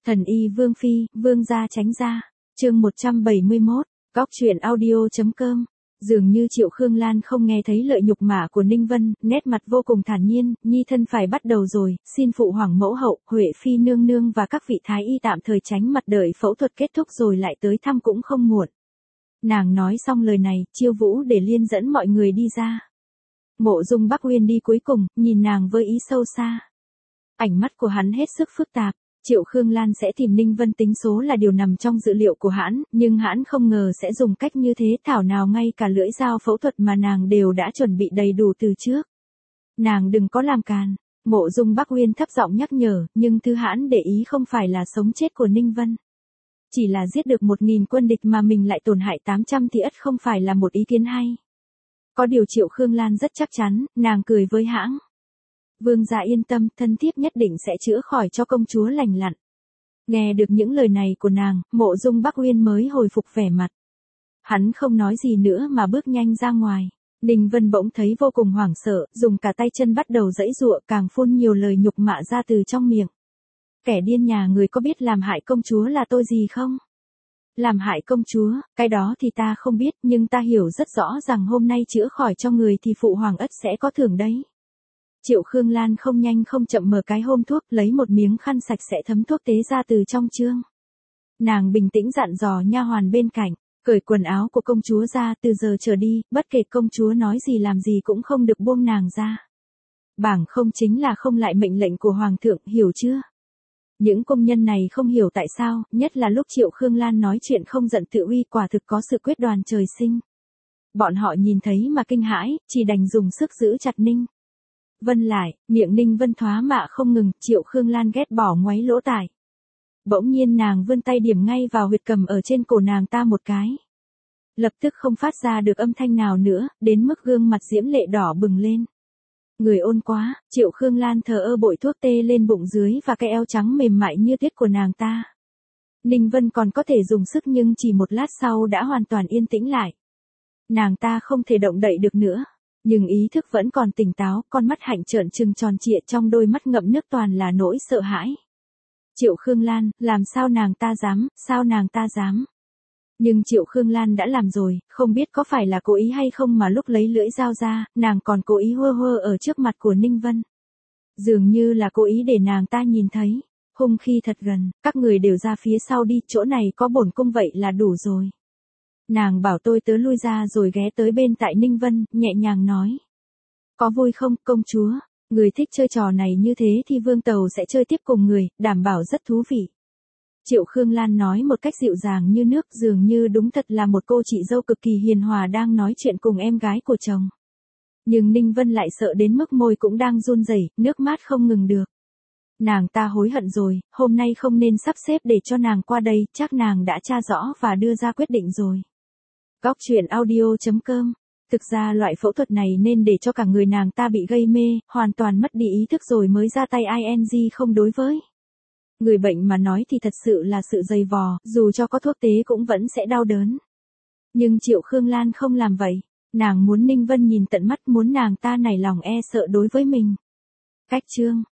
Thần y Vương Phi, Vương gia tránh ra. Chương 171, Góc truyện audio.com. Dường như Triệu Khương Lan không nghe thấy lợi nhục mạ của Ninh Vân, nét mặt vô cùng thản nhiên, nhi thân phải bắt đầu rồi, xin phụ hoàng mẫu hậu, Huệ Phi nương nương và các vị thái y tạm thời tránh mặt đợi phẫu thuật kết thúc rồi lại tới thăm cũng không muộn. Nàng nói xong lời này, Chiêu Vũ để Liên dẫn mọi người đi ra. Mộ Dung Bắc Uyên đi cuối cùng, nhìn nàng với ý sâu xa. Ánh mắt của hắn hết sức phức tạp. Triệu Khương Lan sẽ tìm Ninh Vân tính số là điều nằm trong dự liệu của hãn, nhưng hãn không ngờ sẽ dùng cách như thế, thảo nào ngay cả lưỡi dao phẫu thuật mà nàng đều đã chuẩn bị đầy đủ từ trước. Nàng đừng có làm càn. Mộ Dung Bắc Uyên thấp giọng nhắc nhở, nhưng thứ hãn để ý không phải là sống chết của Ninh Vân. Chỉ là giết được 1000 quân địch mà mình lại tổn hại 800 thì ắt không phải là một ý kiến hay. Có điều Triệu Khương Lan rất chắc chắn, nàng cười với hãng. Vương gia yên tâm, thân thiếp nhất định sẽ chữa khỏi cho công chúa lành lặn. Nghe được những lời này của nàng, Mộ Dung Bắc Uyên mới hồi phục vẻ mặt. Hắn không nói gì nữa mà bước nhanh ra ngoài. Ninh Vân bỗng thấy vô cùng hoảng sợ, dùng cả tay chân bắt đầu giãy giụa, càng phun nhiều lời nhục mạ ra từ trong miệng. Kẻ điên nhà người có biết làm hại công chúa là tôi gì không? Làm hại công chúa, cái đó thì ta không biết, nhưng ta hiểu rất rõ rằng hôm nay chữa khỏi cho người thì phụ hoàng ắt sẽ có thưởng đấy. Triệu Khương Lan không nhanh không chậm mở cái hôm thuốc, lấy một miếng khăn sạch sẽ thấm thuốc tế ra từ trong chương. Nàng bình tĩnh dặn dò nha hoàn bên cạnh, cởi quần áo của công chúa ra, từ giờ trở đi, bất kể công chúa nói gì làm gì cũng không được buông nàng ra. Bảng không chính là không lại mệnh lệnh của hoàng thượng, hiểu chưa? Những công nhân này không hiểu tại sao, nhất là lúc Triệu Khương Lan nói chuyện không giận tự uy, quả thực có sự quyết đoán trời sinh. Bọn họ nhìn thấy mà kinh hãi, chỉ đành dùng sức giữ chặt Ninh Vân lại, miệng Ninh Vân thoá mạ không ngừng, Triệu Khương Lan ghét bỏ ngoáy lỗ tai. Bỗng nhiên nàng vươn tay điểm ngay vào huyệt cầm ở trên cổ nàng ta một cái. Lập tức không phát ra được âm thanh nào nữa, đến mức gương mặt diễm lệ đỏ bừng lên. Người ôn quá, Triệu Khương Lan thờ ơ bội thuốc tê lên bụng dưới và cái eo trắng mềm mại như tuyết của nàng ta. Ninh Vân còn có thể dùng sức nhưng chỉ một lát sau đã hoàn toàn yên tĩnh lại. Nàng ta không thể động đậy được nữa. Nhưng ý thức vẫn còn tỉnh táo, con mắt hạnh trợn trừng tròn trịa, trong đôi mắt ngậm nước toàn là nỗi sợ hãi. Triệu Khương Lan, làm sao nàng ta dám. Nhưng Triệu Khương Lan đã làm rồi, không biết có phải là cố ý hay không mà lúc lấy lưỡi dao ra, nàng còn cố ý hơ hơ ở trước mặt của Ninh Vân. Dường như là cố ý để nàng ta nhìn thấy. Hung khi thật gần, các người đều ra phía sau đi, chỗ này có bổn cung vậy là đủ rồi. Nàng bảo tôi tớ lui ra rồi ghé tới bên tại Ninh Vân, nhẹ nhàng nói. Có vui không, công chúa? Người thích chơi trò này như thế thì Vương Tàu sẽ chơi tiếp cùng người, đảm bảo rất thú vị. Triệu Khương Lan nói một cách dịu dàng như nước, dường như đúng thật là một cô chị dâu cực kỳ hiền hòa đang nói chuyện cùng em gái của chồng. Nhưng Ninh Vân lại sợ đến mức môi cũng đang run rẩy, nước mắt không ngừng được. Nàng ta hối hận rồi, hôm nay không nên sắp xếp để cho nàng qua đây, chắc nàng đã tra rõ và đưa ra quyết định rồi. Góc truyện audio.com. Thực ra loại phẫu thuật này nên để cho cả người nàng ta bị gây mê, hoàn toàn mất đi ý thức rồi mới ra tay ing không đối với. Người bệnh mà nói thì thật sự là sự dày vò, dù cho có thuốc tế cũng vẫn sẽ đau đớn. Nhưng Triệu Khương Lan không làm vậy. Nàng muốn Ninh Vân nhìn tận mắt, muốn nàng ta nảy lòng e sợ đối với mình. Cách chương.